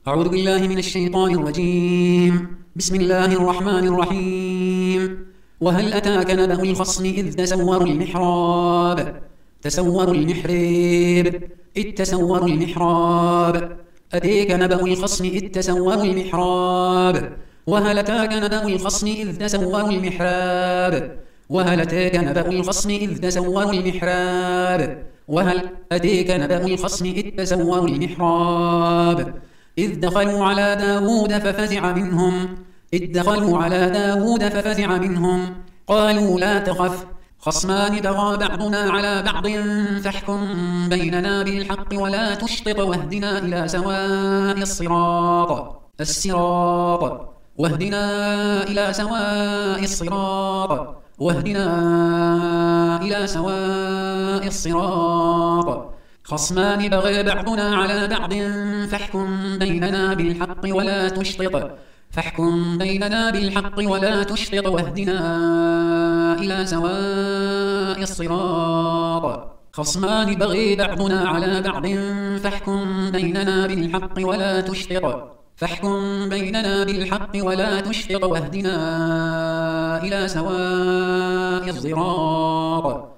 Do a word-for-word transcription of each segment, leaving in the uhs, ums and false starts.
أعوذ بالله من الشيطان الرجيم. بسم الله الرحمن الرحيم. وهل أتاك نبأ الخصم إذ تسوروا المحراب تسوروا المحراب إذ تسوروا المحراب أتيك نبأ الخصم إذ تسوروا المحراب وهل أتاك نبأ الخصم إذ تسوروا المحراب وهل أتاك نبأ الخصم إذ تسوروا المحراب وهل أتيك نبأ الخصم إذ تسوروا المحراب إذ دخلوا على داود ففزع منهم إذ دخلوا على داود ففزع منهم قالوا لا تخف خصمان بغى بعضنا على بعض فاحكم بيننا بالحق ولا تشطط واهدنا إلى سواء الصراط الصراط واهدنا إلى سواء الصراط واهدنا إلى سواء الصراط خصمان بغى بعضنا على بعض فاحكم بيننا بالحق ولا تشطط فاحكم بيننا بالحق ولا تشطط واهدنا إلى سواء الصراط خصمان بغى بعضنا على بعض فاحكم بيننا بالحق ولا تشطط فاحكم بيننا بالحق ولا تشطط واهدنا إلى سواء الصراط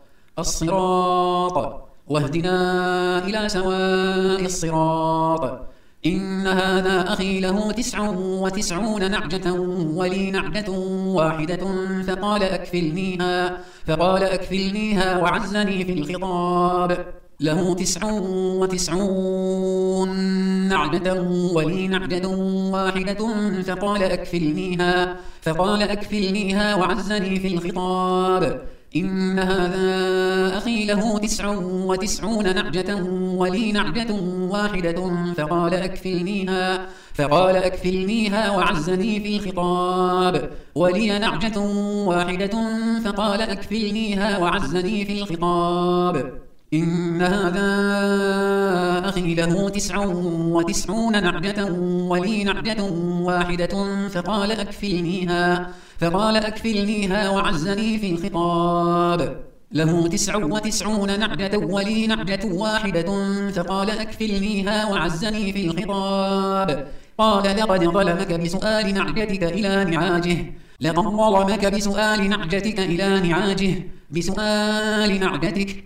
الصراط واهدنا إلى سواء الصراط إن هذا أخي له تسع وتسعون نعجة ولي نعجة واحدة فقال أكفلنيها فقال أكفلنيها وعزني في الخطاب له تسع وتسعون نعجة ولي نعجة واحدة فقال أكفلنيها فقال أكفلنيها وعزني في الخطاب إن هذا أخي له تسع وتسعون نعجة ولي نعجة واحدة فقال أكفلنيها فقال أكفلنيها وعزني في الخطاب ولي نعجة واحدة فقال أكفلنيها وعزني في الخطاب إن هذا أخي له تسع وتسعون نعجة ولي نعجة واحدة فقال أكفلنيها فقال أكفلنيها وعزني في الخطاب له تسع وتسعون نعجة ولي نعجة واحدة فقال أكفلنيها وعزني في الخطاب قال لقد ظلمك بسؤال نعجتك إلى نعاجه لقد ظلمك بسؤال نعجتك إلى نعاجه بسؤال نعجتك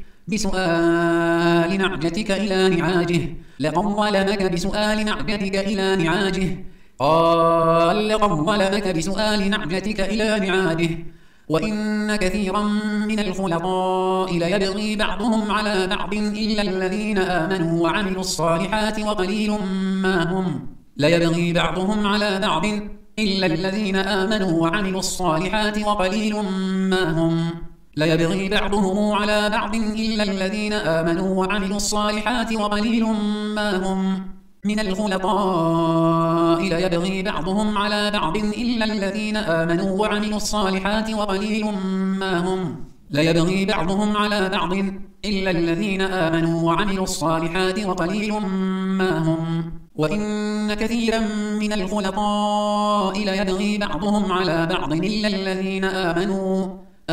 بسؤال نعجتك إلى نعاجه لقد ظلمك بسؤال نعجتك إلى نعاجه قال لقد ظلمك بسؤال نعجتك إلى نعاجه وإن كثيرا من الخلطاء ليبغي بعضهم على بعض إلا الذين آمنوا وعملوا الصالحات وقليل ما هم ليبغي بعضهم على بعض إلا الذين آمنوا وعملوا الصالحات وقليل ما هم ليبغي بعضهم على بعض إلا الذين آمنوا وعملوا الصالحات وقليل ما هم من الخلطاء ليبغي بعضهم على بعض إلا الذين آمنوا وعملوا الصالحات وقليل ما هم ليبغي بعضهم على بعض إلا الذين آمنوا وعملوا الصالحات وقليل ما هم وإن كثيرا من الخلطاء ليبغي بعضهم على بعض إلا الذين آمنوا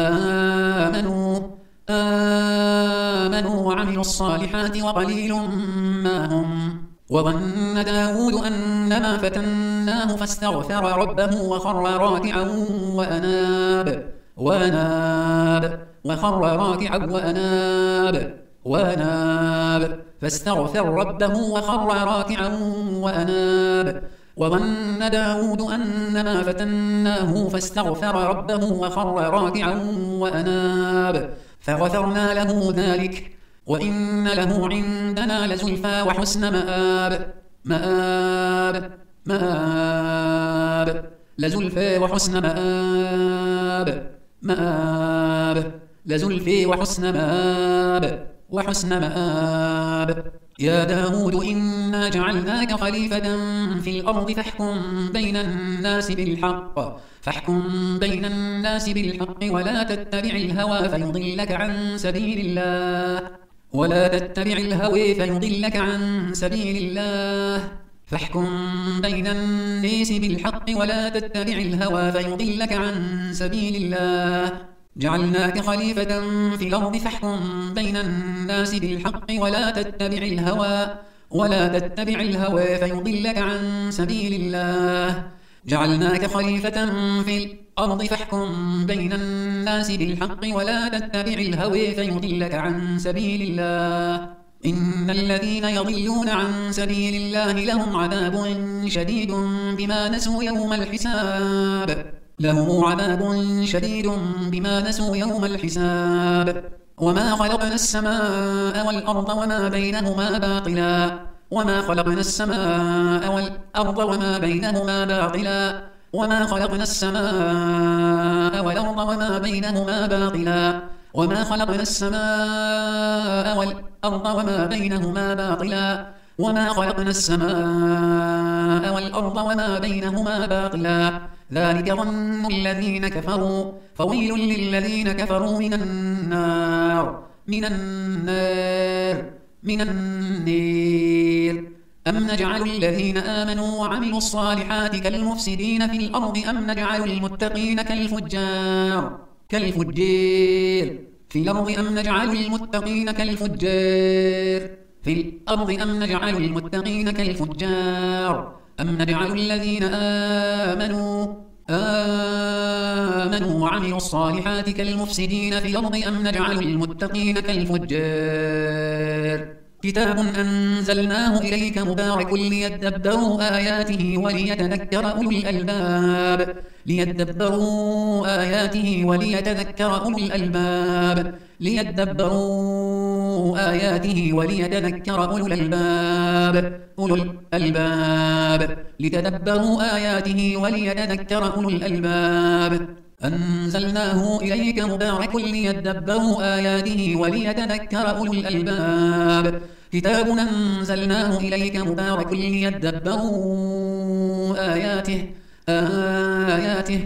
آمنوا آمنوا وعملوا الصالحات وقليل ما هم وظن داود أنما فتناه فاستغفر ربه وخر راكعا وأناب وأناب وخر راكعا وأناب وأناب فاستغفر ربه وخر راكعا وأناب وظن داود أنما فتناه فاستغفر ربه وخر راكعا وأناب فغفرنا له ذلك وإن له عندنا لزلفى وحسن مآب مآب مآب لزلفى وحسن مآب مآب لزلفى وحسن مآب وحسن مآب يا داود إنا جعلناك خليفة في الأرض فاحكم بين الناس بالحق فاحكم بين الناس بالحق ولا تتبع الهوى فيضلك عن سبيل الله ولا تتبع الهوى فيضلك عن سبيل الله فاحكم بين الناس بالحق ولا تتبع الهوى فيضلك عن سبيل الله جعلناك خليفة في الأرض فاحكم بين الناس بالحق ولا تتبع الهوى ولا تتبع الهوى فيضلك عن سبيل الله جعلناك خليفة في الأرض فاحكم بين الناس بالحق ولا تتبع الهوى فيضلك عن سبيل الله إن الذين يضلون عن سبيل الله لهم عذاب شديد بما نسوا يوم الحساب لهم عذاب شديد بما نسوا يوم الحساب وما خلقنا السماء والأرض وما بينهما باطلا وما خلقنا السماء والأرض وما بينهما باطلا وما خلقنا السماء والأرض وما بينهما باطلا وما خلقنا السماء والأرض وما بينهما باطلا وما خلقنا السماء والأرض وما بينهما باطلا ذلك ظن الذين كفروا فويل للذين كفروا من النار من النار من النار أم نجعل الذين آمنوا وعملوا الصالحات كالمفسدين في الأرض أم نجعل المتقين كالفجار كالفجار في الأرض أم نجعل المتقين كالفجار في الأرض أم نجعل المتقين كالفجار أم نجعل الذين آمنوا آمنوا وعملوا الصالحات كالمفسدين في الأرض أم نجعل المتقين كالفجار كتاب أنزلناه إليك مبارك ليدبروا آياته وليتذكر أولو الألباب ليدبروا آياته وليتذكر أولو الألباب ليدبروا آياته وليتذكر أولو الألباب أولو الألباب لتدبروا آياته وليتذكر أولو الألباب أنزلناه إليك مبارك ليدبروا آياته وليتذكر أولو الألباب كتاب أنزلناه إليك مبارك ليدبروا آياته آياته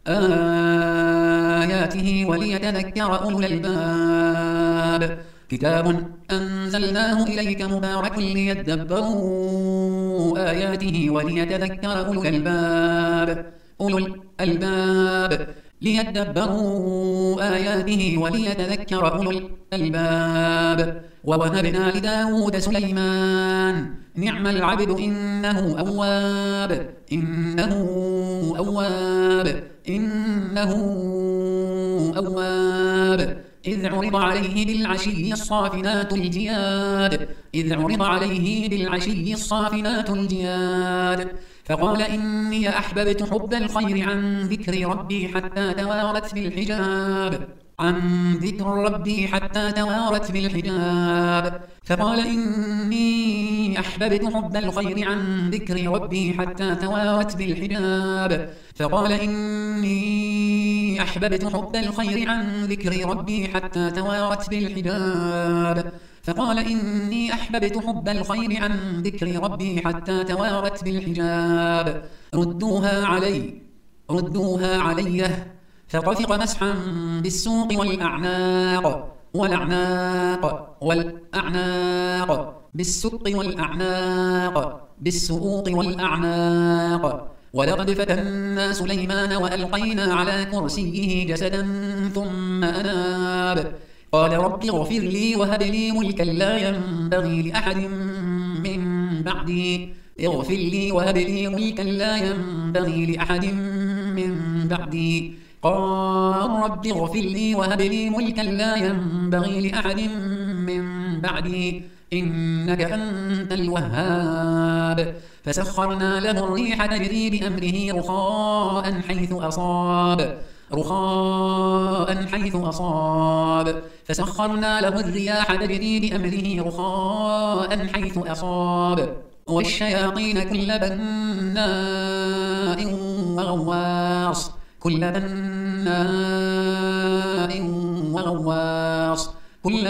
آياته وليتذكر أولو الألباب كتاب أنزلناه إليك مبارك ليدبروا آياته وليتذكر أولو الألباب أولو الألباب ليدبروا آياته وليتذكر أولو الألباب ووهبنا لداود سليمان نعم العبد إنه أواب إنه أواب إنه أواب إذ عرض عليه بالعشي الصافنات الجياد إذ عرض عليه بالعشي الصافنات الجياد فقال إني أحببت حب الخير عن ذكر ربي حتى توارت بالحجاب عن ذكر ربي حتى توارت بالحجاب فقال إني أحببت حب الخير عن ذكر ربي حتى توارت بالحجاب فقال إني أحببت حب الخير عن ذكر ربي حتى توارت بالحجاب فقال إني أحببت حب الخير عن ذكر ربي حتى توارت بالحجاب ردوها علي ردوها علي فطفق مسحا بالسوق والأعناق والأعناق والأعناق بالسوق والأعناق بالسوق والأعناق ولقد فتنا سليمان وألقينا على كرسيه جسدا ثم أناب قال رب اغفر لي وهب لي ملكا لا ينبغي لأحد من بعدي اغفر لي وهب لي ملكا لا ينبغي لأحد من بعدي قال رب اغفر لي وهب لي ملكا لا ينبغي لأحد من بعدي إنك أنت الوهاب فسخرنا له الريح تجري بأمره رخاء حيث أصاب رخاء حيث أصاب فسخرنا له الرياح تجري بأمره رخاء حيث أصاب والشياطين كل بناء وغواص كل بناء وغواص كل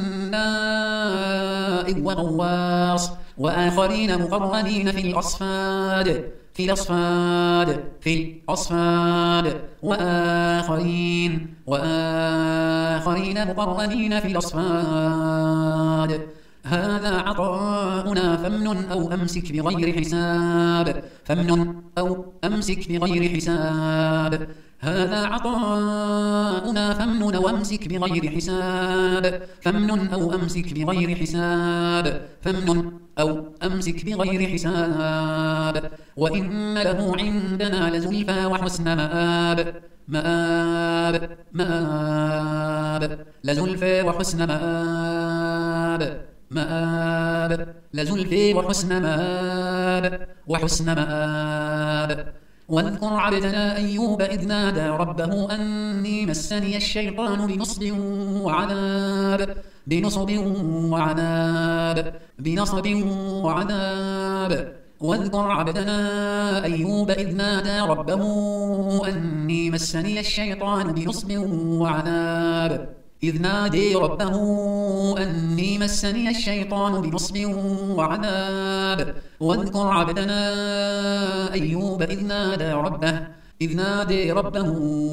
بناء وغواص وآخرين مقرنين في الأصفاد في الأصفاد في الأصفاد وآخرين وآخرين مقرنين في الأصفاد هذا عطاؤنا فامنن أو أمسك بغير حساب فامنن أو أمسك بغير حساب هذا عطاؤنا فامنن وامسك بغير حساب فامنن أو أمسك بغير حساب فامنن أو أمسك بغير حساب وإن له عندنا لزلفى وحسن مآب مآب مآب لزلفى وحسن مآب مآب لزلفى وحسن مآب وحسن مآب واذكر عبدنا أيوب إذ نادى ربه أني مسني الشيطان بنصب وعذاب بنصب وعذاب بنصب وعذاب واذكر عبدنا أيوب إذ نادى ربه أني مسني الشيطان بنصب وعذاب إذ نادي ربه أني مسني الشيطان بنصب وعذاب واذكر عبدنا أيوب إذ نادى ربه إذ نادي ربه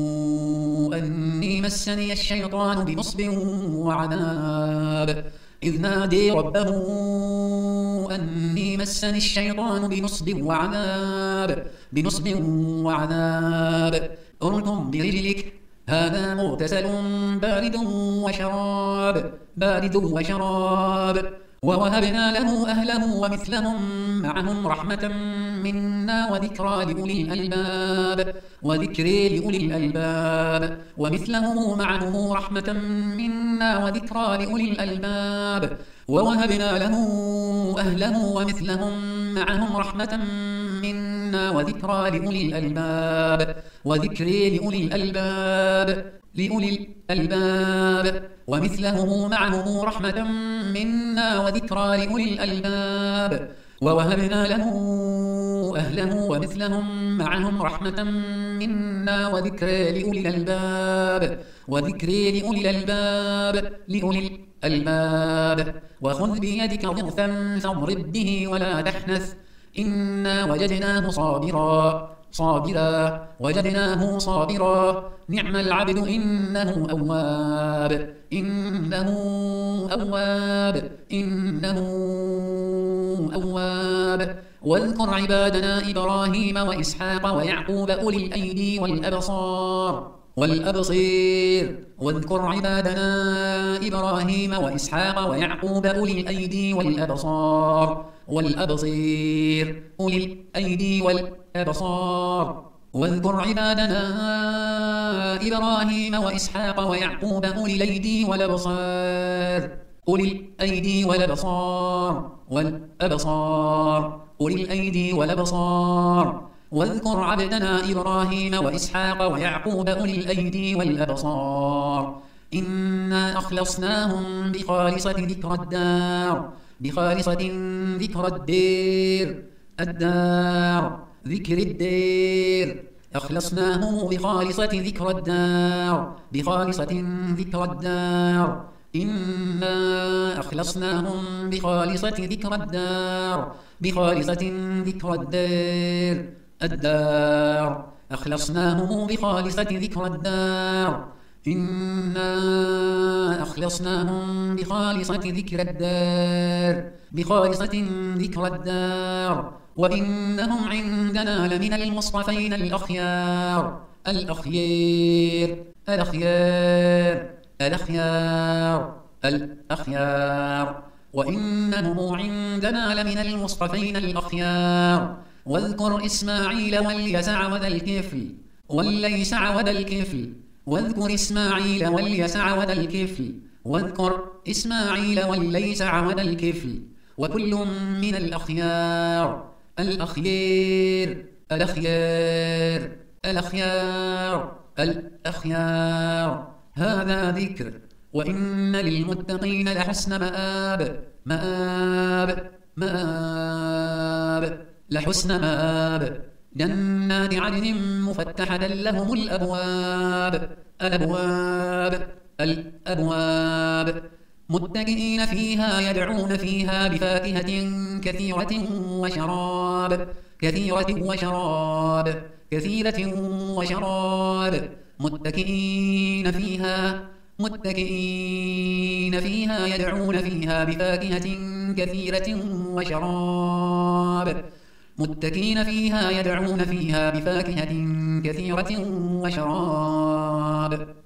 أني مسني الشيطان بنصب وعذاب إذ نادي ربه أني مسني الشيطان بنصب وعذاب بنصب وعذاب اركض برجلك هذا مغتسل بارد وشراب بارد وشراب ووهبنا له أهله ومثلهم معهم رحمة منا وذكرى لأولي الألباب وذكرى لأولي الألباب ومثله معه رحمة منا وذكرى لأولي الألباب ووهبنا له أهله ومثلهم معهم رحمة منا وذكرى لأولي الألباب وذكرى لأولي الألباب لأولي الألباب ومثله معه رحمة منا وذكرى لأولي الألباب ووهبنا له أهله ومثلهم معهم رحمة منا وذكرى لأولي الألباب وذكرى لأولي الألباب لأولي الألباب وخذ بيدك ضغثا فاضرب به ولا تحنث إنا وجدناه صابرا صابرا وجدناه صابرا نعم العبد إنه أواب إنه أواب إنه أواب واذكر عبادنا إبراهيم وإسحاق ويعقوب أولي الأيدي والأبصار والأبصير واذكر عبادنا إبراهيم وإسحاق ويعقوب أولي الأيدي والأبصار والأبصير أولي الأيدي والأبصار واذكر عبادنا إبراهيم وإسحاق ويعقوب أولي الأيدي والأبصار أولي الأيدي والأبصار والأبصار أولي الأيدي والأبصار واذكر عبدنا إبراهيم وإسحاق ويعقوب أولي الأيدي والأبصار إنا أخلصناهم بخالصة ذكر الدار بخالصة ذكر الدير الدار ذكر الدير أخلصناهم بخالصة ذكر الدار بخالصة ذكر الدار إنا أخلصناهم بخالصة ذكر الدار بخالصة ذكر الدار الدار أخلصناهم بخالصة ذكر الدار إنا أخلصناهم بخالصة ذكر الدار بخالصة ذكر الدار وإنهم عندنا لمن المصطفين الأخيار الأخيار الأخيار الأخيار الأخيار وإنهم عندنا لمن المصطفين الأخيار واذكر إسماعيل واليسع وذا الكفل والليسع وذا الكفل واذكر إسماعيل واليسع وذا الكفل واذكر إسماعيل والليسع وذا الكفل وكل من الأخيار الأخيار الأخيار الأخيار الأخيار هذا ذكر وإن للمتقين لحسن مآب مآب مآب لحسن مآب جنات عدن مفتحة لهم الأبواب الأبواب الأبواب متكئين فيها يدعون فيها بفاكهة كثيرة وشراب كثيرة وشراب كثيرة وشراب متكئين فيها متكئين فيها يدعون فيها بفاكهة كثيرة وشراب متكين فيها يدعون فيها بفاكهة كثيرة وشراب